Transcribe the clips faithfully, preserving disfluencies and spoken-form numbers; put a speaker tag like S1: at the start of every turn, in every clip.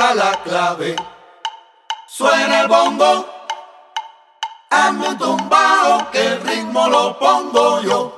S1: toca la clave, suena el bongo, hazme un tumbao que el ritmo lo pongo yo.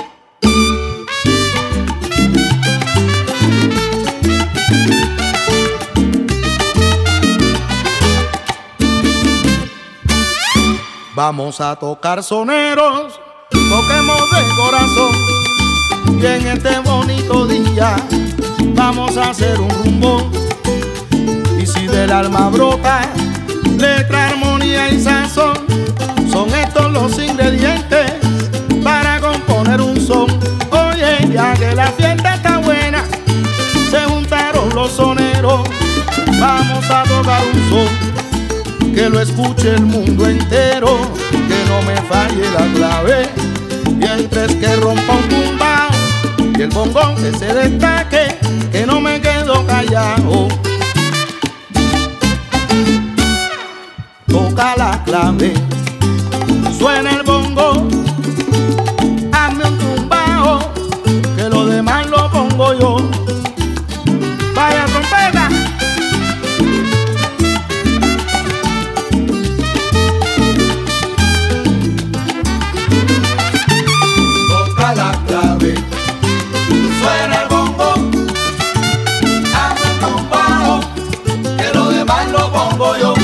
S2: Vamos a tocar soneros, toquemos de corazón, y en este bonito día vamos a hacer un rumbo. Y si del alma brota letra, armonía y sazón, son estos los ingredientes para componer un son. Oye, ya que la fiesta está buena, se juntaron los soneros, vamos a tocar un son que lo escuche el mundo entero, que no me falle la clave, mientras que rompa un tumbao y el bongo que se destaque, que no me quedo callado. Toca la clave, suena el bongo, hazme un tumbao, que lo demás lo pongo yo. Vaya trompeta.
S1: La clave, suena el bongo, hazme un tumbao, que lo demás lo pongo yo.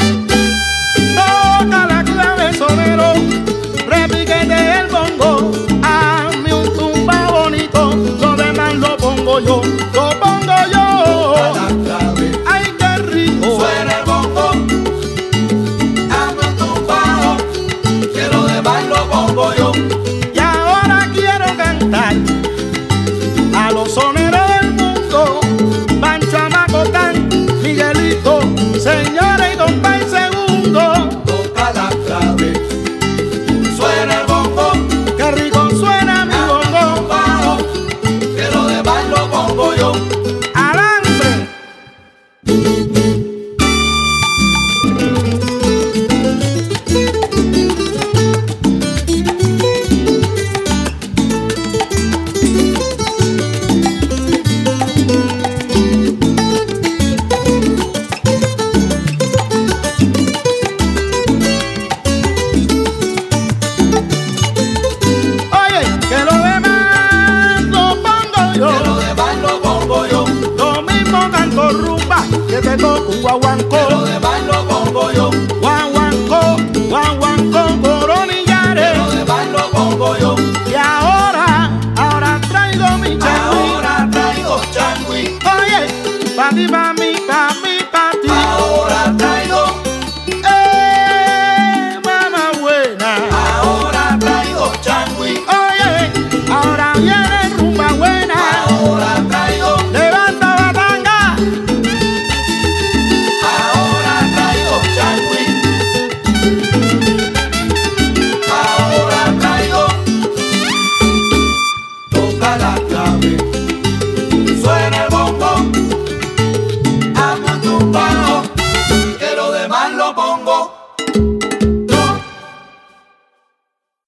S2: Toca la clave, sonero, repiquete el bongo, hazme un tumbao bonito, lo demás lo pongo yo, lo pongo yo.
S1: Toca la clave,
S2: ay qué rico,
S1: suena el bongo, hazme un tumbao, que lo demás lo pongo yo.
S2: A los soneros del mundo, Pancho Amacotán, Miguelito, señores y compay segundo.
S1: Toca la clave, suena el bongo,
S2: qué rico suena mi bongo,
S1: bajo, que lo demás lo pongo yo.
S2: ¡Alambre! Que te toco un guaguancó,
S1: que lo demás lo pongo yo.
S2: Guaguancó, guaguancó, coronillares,
S1: que lo demás lo pongo yo.
S2: Y ahora, ahora traigo mi changüí,
S1: ahora traigo changüí.
S2: oye, pa' ti pa' mí.